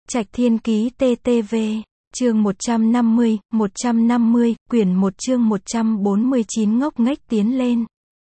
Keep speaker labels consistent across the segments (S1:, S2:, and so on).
S1: Trạch Thiên Ký TTV, chương 150, quyển 1 chương 149 ngốc nghếch tiến lên.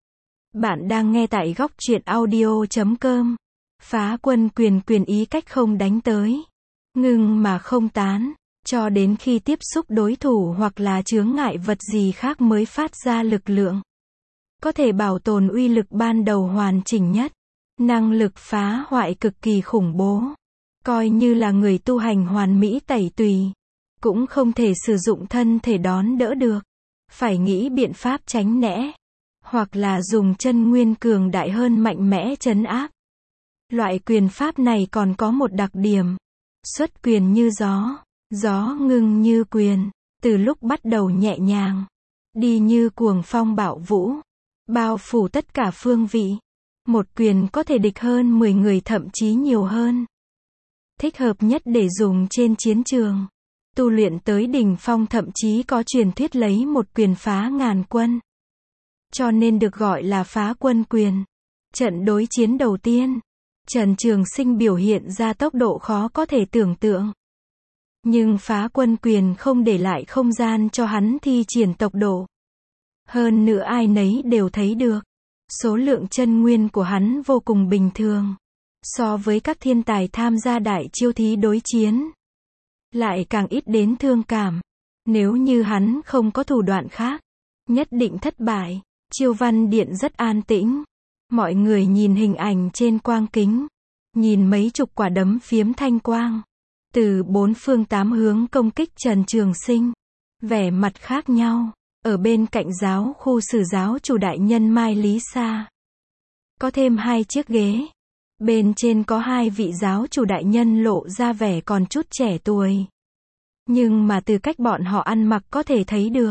S1: Bạn đang nghe tại góc truyện audio.com. Phá quân quyền ý cách không đánh tới, ngưng mà không tán, cho đến khi tiếp xúc đối thủ hoặc là chướng ngại vật gì khác mới phát ra lực lượng. Có thể bảo tồn uy lực ban đầu hoàn chỉnh nhất. Năng lực phá hoại cực kỳ khủng bố. Coi như là người tu hành hoàn mỹ tẩy tùy, cũng không thể sử dụng thân thể đón đỡ được. Phải nghĩ biện pháp tránh né, hoặc là dùng chân nguyên cường đại hơn mạnh mẽ trấn áp. Loại quyền pháp này còn có một đặc điểm. Xuất quyền như gió, gió ngưng như quyền, từ lúc bắt đầu nhẹ nhàng, đi như cuồng phong bạo vũ, bao phủ tất cả phương vị. Một quyền có thể địch hơn 10 người thậm chí nhiều hơn. Thích hợp nhất để dùng trên chiến trường. Tu luyện tới đỉnh phong thậm chí có truyền thuyết lấy một quyền phá ngàn quân. Cho nên được gọi là phá quân quyền. Trận đối chiến đầu tiên, Trần Trường Sinh biểu hiện ra tốc độ khó có thể tưởng tượng. Nhưng phá quân quyền không để lại không gian cho hắn thi triển tốc độ. Hơn nữa ai nấy đều thấy được. Số lượng chân nguyên của hắn vô cùng bình thường. So với các thiên tài tham gia đại chiêu thí đối chiến, lại càng ít đến thương cảm. Nếu như hắn không có thủ đoạn khác, nhất định thất bại. Chiêu văn điện rất an tĩnh. Mọi người nhìn hình ảnh trên quang kính, nhìn mấy chục quả đấm phiếm thanh quang, từ bốn phương tám hướng công kích Trần Trường Sinh. Vẻ mặt khác nhau. Ở bên cạnh giáo khu sử giáo chủ đại nhân Mai Lý Sa, có thêm 2 chiếc ghế. Bên trên có 2 vị giáo chủ đại nhân lộ ra vẻ còn chút trẻ tuổi. Nhưng mà từ cách bọn họ ăn mặc có thể thấy được,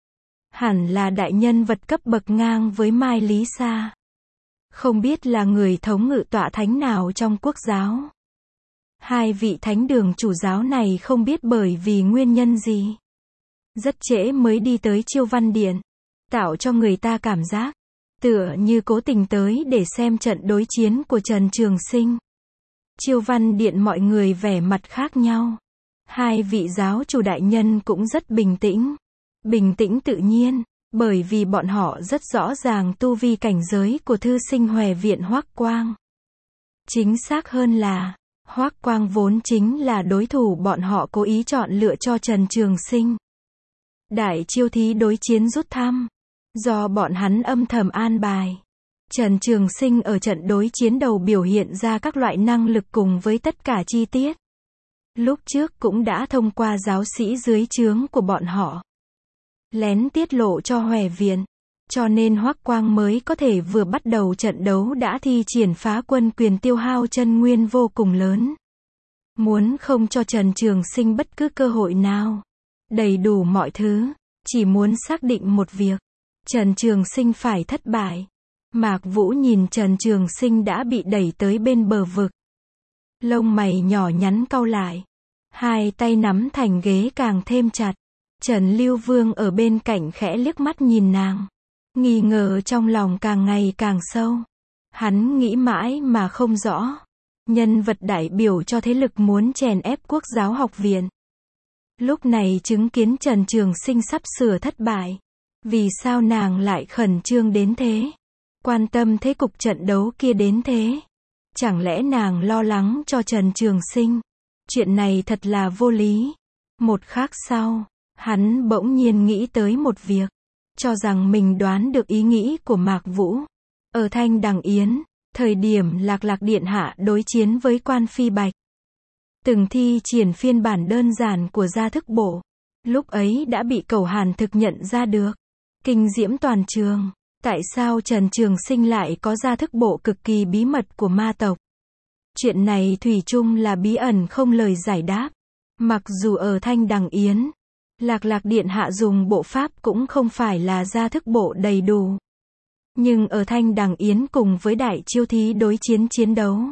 S1: hẳn là đại nhân vật cấp bậc ngang với Mai Lý Sa. Không biết là người thống ngự tọa thánh nào trong quốc giáo. 2 vị thánh đường chủ giáo này không biết bởi vì nguyên nhân gì, rất trễ mới đi tới Chiêu Văn Điện, tạo cho người ta cảm giác tựa như cố tình tới để xem trận đối chiến của Trần Trường Sinh. Chiêu Văn Điện mọi người vẻ mặt khác nhau. 2 vị giáo chủ đại nhân cũng rất bình tĩnh tự nhiên, bởi vì bọn họ rất rõ ràng tu vi cảnh giới của thư sinh Hòe Viện Hoắc Quang. Chính xác hơn là, Hoắc Quang vốn chính là đối thủ bọn họ cố ý chọn lựa cho Trần Trường Sinh. Đại chiêu thí đối chiến rút thăm, do bọn hắn âm thầm an bài. Trần Trường Sinh ở trận đối chiến đầu biểu hiện ra các loại năng lực cùng với tất cả chi tiết. Lúc trước cũng đã thông qua giáo sĩ dưới trướng của bọn họ, lén tiết lộ cho Hòe Viện. Cho nên Hoắc Quang mới có thể vừa bắt đầu trận đấu đã thi triển phá quân quyền tiêu hao chân nguyên vô cùng lớn. Muốn không cho Trần Trường Sinh bất cứ cơ hội nào. Đầy đủ mọi thứ, chỉ muốn xác định một việc. Trần Trường Sinh phải thất bại. Mạc Vũ nhìn Trần Trường Sinh đã bị đẩy tới bên bờ vực. Lông mày nhỏ nhắn cau lại. 2 tay nắm thành ghế càng thêm chặt. Trần Lưu Vương ở bên cạnh khẽ liếc mắt nhìn nàng. Nghi ngờ trong lòng càng ngày càng sâu. Hắn nghĩ mãi mà không rõ. Nhân vật đại biểu cho thế lực muốn chèn ép Quốc giáo học viện. Lúc này chứng kiến Trần Trường Sinh sắp sửa thất bại. Vì sao nàng lại khẩn trương đến thế? Quan tâm thế cục trận đấu kia đến thế? Chẳng lẽ nàng lo lắng cho Trần Trường Sinh? Chuyện này thật là vô lý. Một khắc sau, hắn bỗng nhiên nghĩ tới một việc. Cho rằng mình đoán được ý nghĩ của Mạc Vũ. Ở Thanh Đằng Yến, thời điểm Lạc Điện Hạ đối chiến với Quan Phi Bạch, từng thi triển phiên bản đơn giản của gia thức bộ. Lúc ấy đã bị Cẩu Hàn thực nhận ra được. Kinh diễm toàn trường. Tại sao Trần Trường Sinh lại có gia thức bộ cực kỳ bí mật của ma tộc? Chuyện này thủy chung là bí ẩn không lời giải đáp. Mặc dù ở Thanh Đằng Yến, Lạc Điện Hạ dùng bộ pháp cũng không phải là gia thức bộ đầy đủ. Nhưng ở Thanh Đằng Yến cùng với đại chiêu thí đối chiến đấu,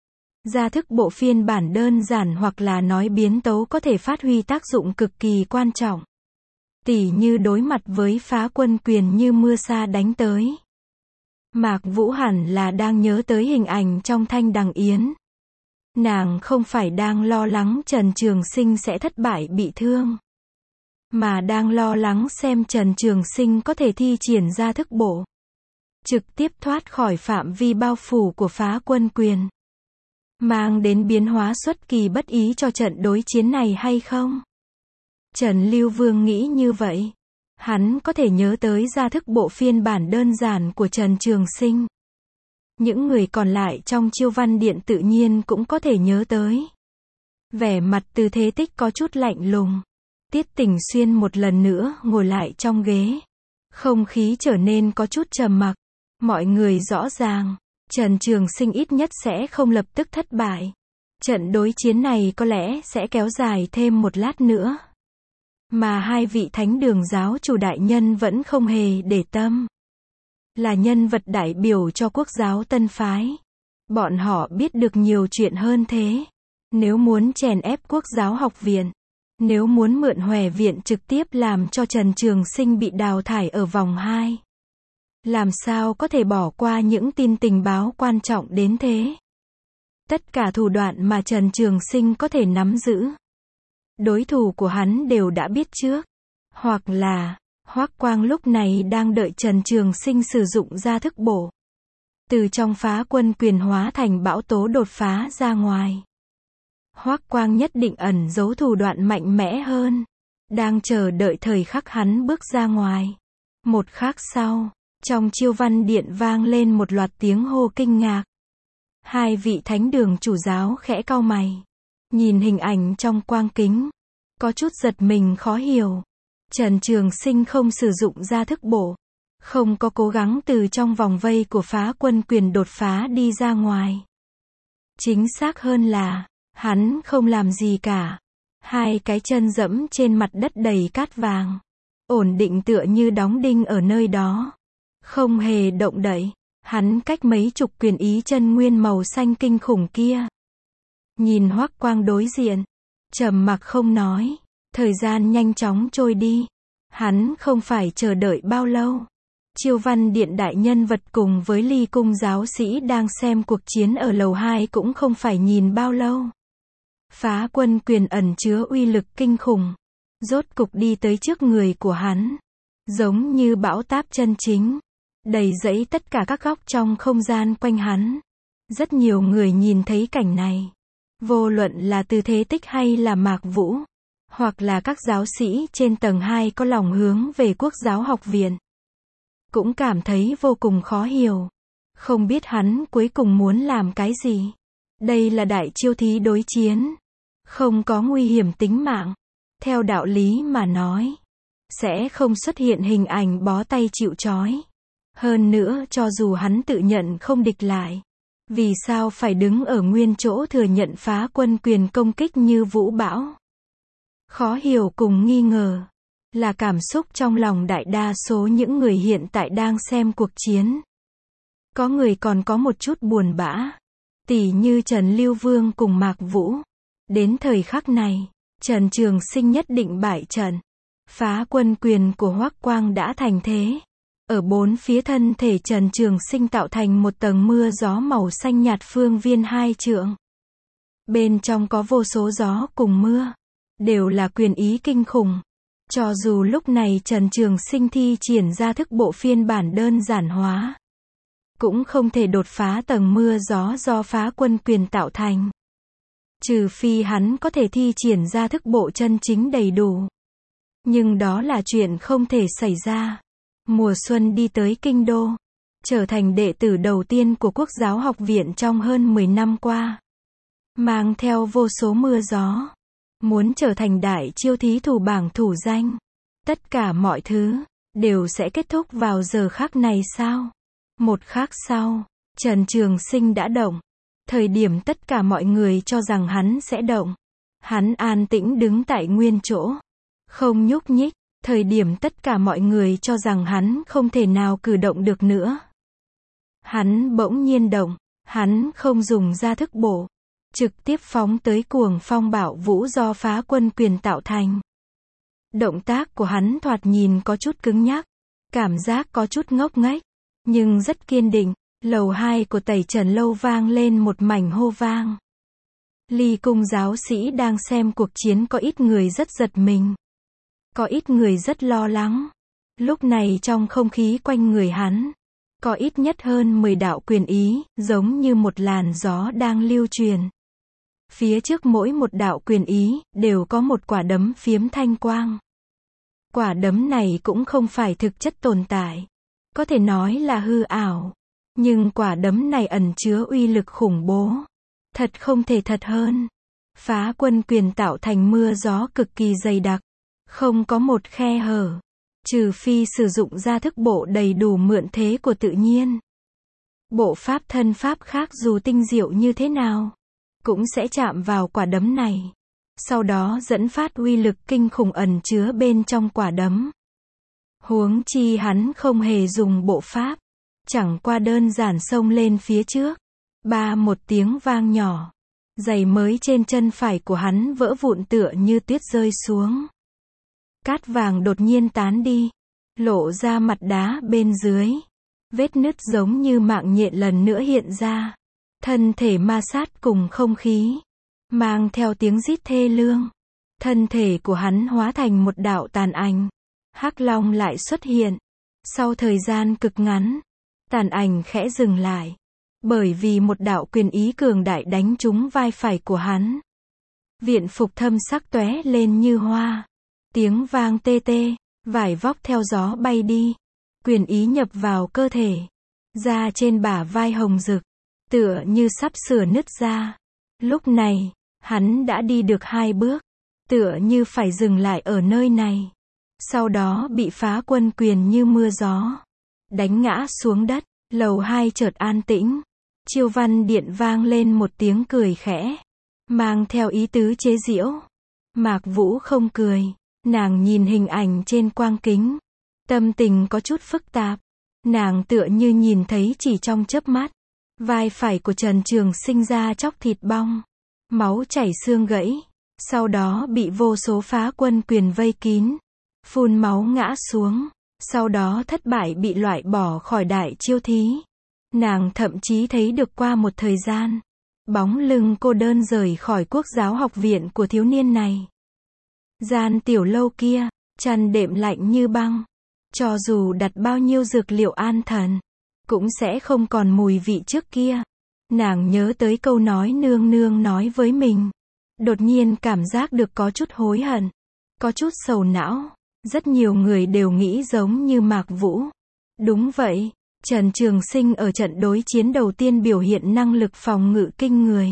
S1: gia thức bộ phiên bản đơn giản hoặc là nói biến tấu có thể phát huy tác dụng cực kỳ quan trọng. Tỉ như đối mặt với phá quân quyền như mưa sa đánh tới. Mạc Vũ hẳn là đang nhớ tới hình ảnh trong Thanh Đằng Yến. Nàng không phải đang lo lắng Trần Trường Sinh sẽ thất bại bị thương, mà đang lo lắng xem Trần Trường Sinh có thể thi triển ra thức bộ, trực tiếp thoát khỏi phạm vi bao phủ của Phá Quân Quyền, mang đến biến hóa xuất kỳ bất ý cho trận đối chiến này hay không? Trần Lưu Vương nghĩ như vậy. Hắn có thể nhớ tới ra thức bộ phiên bản đơn giản của Trần Trường Sinh. Những người còn lại trong Chiêu Văn Điện tự nhiên cũng có thể nhớ tới. Vẻ mặt Từ Thế Tích có chút lạnh lùng. Tiết Tình Xuyên một lần nữa ngồi lại trong ghế. Không khí trở nên có chút trầm mặc. Mọi người rõ ràng, Trần Trường Sinh ít nhất sẽ không lập tức thất bại. Trận đối chiến này có lẽ sẽ kéo dài thêm một lát nữa. Mà hai vị Thánh Đường giáo chủ đại nhân vẫn không hề để tâm. Là nhân vật đại biểu cho quốc giáo Tân Phái. Bọn họ biết được nhiều chuyện hơn thế. Nếu muốn chèn ép quốc giáo học viện, nếu muốn mượn Hòe viện trực tiếp làm cho Trần Trường Sinh bị đào thải ở vòng 2, làm sao có thể bỏ qua những tin tình báo quan trọng đến thế? Tất cả thủ đoạn mà Trần Trường Sinh có thể nắm giữ, đối thủ của hắn đều đã biết trước. Hoặc là, Hoắc Quang lúc này đang đợi Trần Trường Sinh sử dụng ra thức bổ. Từ trong Phá Quân Quyền hóa thành bão tố đột phá ra ngoài. Hoắc Quang nhất định ẩn giấu thủ đoạn mạnh mẽ hơn. Đang chờ đợi thời khắc hắn bước ra ngoài. Một khắc sau, trong Chiêu Văn Điện vang lên một loạt tiếng hô kinh ngạc. Hai vị Thánh Đường chủ giáo khẽ cau mày. Nhìn hình ảnh trong quang kính, có chút giật mình khó hiểu. Trần Trường Sinh không sử dụng ra thức bổ, không có cố gắng từ trong vòng vây của Phá Quân Quyền đột phá đi ra ngoài. Chính xác hơn là, hắn không làm gì cả. Hai cái chân dẫm trên mặt đất đầy cát vàng, ổn định tựa như đóng đinh ở nơi đó, không hề động đậy. Hắn cách mấy chục quyền ý chân nguyên màu xanh kinh khủng kia. Nhìn Hoắc Quang đối diện, trầm mặc không nói. Thời gian nhanh chóng trôi đi. Hắn không phải chờ đợi bao lâu. Chiêu Văn Điện đại nhân vật cùng với Ly Cung giáo sĩ đang xem cuộc chiến ở lầu 2 cũng không phải nhìn bao lâu. Phá Quân Quyền ẩn chứa uy lực kinh khủng, rốt cục đi tới trước người của hắn, giống như bão táp chân chính, đầy dẫy tất cả các góc trong không gian quanh hắn. Rất nhiều người nhìn thấy cảnh này, vô luận là Từ Thế Tích hay là Mạc Vũ, hoặc là các giáo sĩ trên tầng 2 có lòng hướng về quốc giáo học viện, cũng cảm thấy vô cùng khó hiểu. Không biết hắn cuối cùng muốn làm cái gì. Đây là đại chiêu thí đối chiến, không có nguy hiểm tính mạng. Theo đạo lý mà nói, sẽ không xuất hiện hình ảnh bó tay chịu trói. Hơn nữa cho dù hắn tự nhận không địch lại, vì sao phải đứng ở nguyên chỗ thừa nhận Phá Quân Quyền công kích như vũ bão? Khó hiểu cùng nghi ngờ, là cảm xúc trong lòng đại đa số những người hiện tại đang xem cuộc chiến. Có người còn có một chút buồn bã, tỉ như Trần Lưu Vương cùng Mạc Vũ. Đến thời khắc này, Trần Trường Sinh nhất định bại trận. Phá Quân Quyền của Hoắc Quang đã thành thế. Ở bốn phía thân thể Trần Trường Sinh tạo thành một tầng mưa gió màu xanh nhạt phương viên 2 trượng. Bên trong có vô số gió cùng mưa, đều là quyền ý kinh khủng. Cho dù lúc này Trần Trường Sinh thi triển ra thức bộ phiên bản đơn giản hóa, cũng không thể đột phá tầng mưa gió do Phá Quân Quyền tạo thành. Trừ phi hắn có thể thi triển ra thức bộ chân chính đầy đủ. Nhưng đó là chuyện không thể xảy ra. Mùa xuân đi tới kinh đô, trở thành đệ tử đầu tiên của quốc giáo học viện trong hơn 10 năm qua. Mang theo vô số mưa gió. Muốn trở thành đại chiêu thí thủ bảng thủ danh. Tất cả mọi thứ, đều sẽ kết thúc vào giờ khắc này sao? Một khắc sau, Trần Trường Sinh đã động. Thời điểm tất cả mọi người cho rằng hắn sẽ động, hắn an tĩnh đứng tại nguyên chỗ, không nhúc nhích. Thời điểm tất cả mọi người cho rằng hắn không thể nào cử động được nữa, hắn bỗng nhiên động. Hắn không dùng ra thức bổ, trực tiếp phóng tới cuồng phong bạo vũ do Phá Quân Quyền tạo thành. Động tác của hắn thoạt nhìn có chút cứng nhắc, cảm giác có chút ngốc nghếch, nhưng rất kiên định. Lầu 2 của Tẩy Trần lâu vang lên một mảnh hô vang. Ly cung giáo sĩ đang xem cuộc chiến, có ít người rất giật mình. Có ít người rất lo lắng. Lúc này trong không khí quanh người hắn, có ít nhất hơn 10 đạo quyền ý, giống như một làn gió đang lưu truyền. Phía trước mỗi một đạo quyền ý, đều có một quả đấm phiếm thanh quang. Quả đấm này cũng không phải thực chất tồn tại. Có thể nói là hư ảo. Nhưng quả đấm này ẩn chứa uy lực khủng bố. Thật không thể thật hơn. Phá quân quyền tạo thành mưa gió cực kỳ dày đặc. Không có một khe hở. Trừ phi sử dụng ra thức bộ đầy đủ mượn thế của tự nhiên. Bộ pháp thân pháp khác dù tinh diệu như thế nào, cũng sẽ chạm vào quả đấm này. Sau đó dẫn phát uy lực kinh khủng ẩn chứa bên trong quả đấm. Huống chi hắn không hề dùng bộ pháp. Chẳng qua đơn giản xông lên phía trước. Một tiếng vang nhỏ. Giày mới trên chân phải của hắn vỡ vụn tựa như tuyết rơi xuống. Cát vàng đột nhiên tán đi. Lộ ra mặt đá bên dưới. Vết nứt giống như mạng nhện lần nữa hiện ra. Thân thể ma sát cùng không khí. Mang theo tiếng rít thê lương. Thân thể của hắn hóa thành một đạo tàn ảnh. Hắc long lại xuất hiện. Sau thời gian cực ngắn, tàn ảnh khẽ dừng lại. Bởi vì một đạo quyền ý cường đại đánh trúng vai phải của hắn. Viện phục thâm sắc tóe lên như hoa. Tiếng vang tê tê, vải vóc theo gió bay đi. Quyền ý nhập vào cơ thể. Da trên bả vai hồng rực, tựa như sắp sửa nứt ra. Lúc này, hắn đã đi được 2 bước, tựa như phải dừng lại ở nơi này. Sau đó bị phá quân quyền như mưa gió đánh ngã xuống đất. Lầu 2 chợt an tĩnh. Chiêu Văn Điện vang lên một tiếng cười khẽ, mang theo ý tứ chế giễu. Mạc Vũ không cười, nàng nhìn hình ảnh trên quang kính, tâm tình có chút phức tạp. Nàng tựa như nhìn thấy chỉ trong chớp mắt, vai phải của Trần Trường Sinh ra chóc thịt bong, máu chảy xương gãy, sau đó bị vô số phá quân quyền vây kín, phun máu ngã xuống, sau đó thất bại bị loại bỏ khỏi đại chiêu thí. Nàng thậm chí thấy được qua một thời gian, bóng lưng cô đơn rời khỏi Quốc giáo học viện của thiếu niên này. Gian tiểu lâu kia, chăn đệm lạnh như băng. Cho dù đặt bao nhiêu dược liệu an thần, cũng sẽ không còn mùi vị trước kia. Nàng nhớ tới câu nói nương nương nói với mình. Đột nhiên cảm giác được có chút hối hận, có chút sầu não. Rất nhiều người đều nghĩ giống như Mạc Vũ. Đúng vậy, Trần Trường Sinh ở trận đối chiến đầu tiên biểu hiện năng lực phòng ngự kinh người.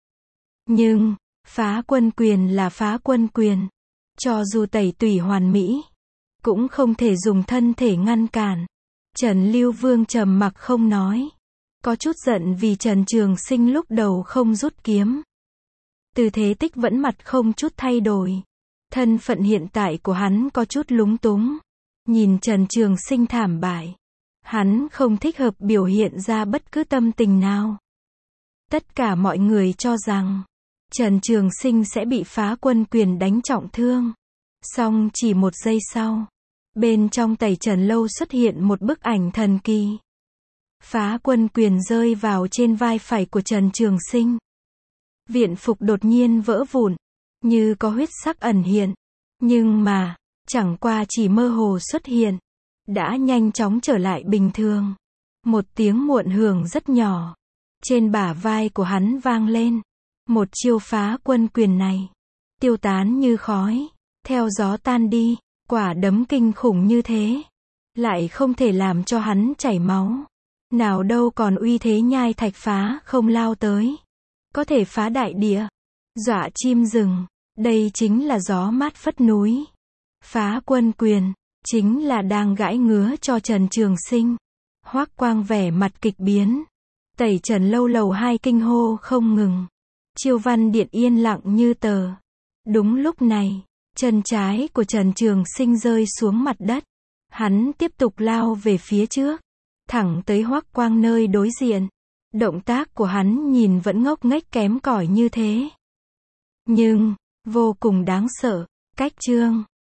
S1: Nhưng, phá quân quyền là phá quân quyền. Cho dù tẩy tủy hoàn mỹ, cũng không thể dùng thân thể ngăn cản. Trần Lưu Vương trầm mặc không nói. Có chút giận vì Trần Trường Sinh lúc đầu không rút kiếm. Tư thế tích vẫn mặt không chút thay đổi. Thân phận hiện tại của hắn có chút lúng túng. Nhìn Trần Trường Sinh thảm bại, hắn không thích hợp biểu hiện ra bất cứ tâm tình nào. Tất cả mọi người cho rằng Trần Trường Sinh sẽ bị phá quân quyền đánh trọng thương. Song chỉ 1 giây sau, bên trong tẩy trần lâu xuất hiện một bức ảnh thần kỳ. Phá quân quyền rơi vào trên vai phải của Trần Trường Sinh. Viện phục đột nhiên vỡ vụn, như có huyết sắc ẩn hiện. Nhưng mà, chẳng qua chỉ mơ hồ xuất hiện, đã nhanh chóng trở lại bình thường. Một tiếng muộn hưởng rất nhỏ, trên bả vai của hắn vang lên. Một chiêu phá quân quyền này, tiêu tán như khói, theo gió tan đi. Quả đấm kinh khủng như thế, lại không thể làm cho hắn chảy máu. Nào đâu còn uy thế nhai thạch phá không lao tới, có thể phá đại địa, dọa chim rừng. Đây chính là gió mát phất núi. Phá quân quyền, chính là đang gãi ngứa cho Trần Trường Sinh. Hoắc Quang vẻ mặt kịch biến. Tẩy trần lâu lầu 2 kinh hô không ngừng. Chiêu Văn Điện yên lặng như tờ. Đúng lúc này, chân trái của Trần Trường Sinh rơi xuống mặt đất. Hắn tiếp tục lao về phía trước, thẳng tới Hoắc Quang nơi đối diện. Động tác của hắn nhìn vẫn ngốc nghếch kém cỏi như thế, nhưng vô cùng đáng sợ. Cách chương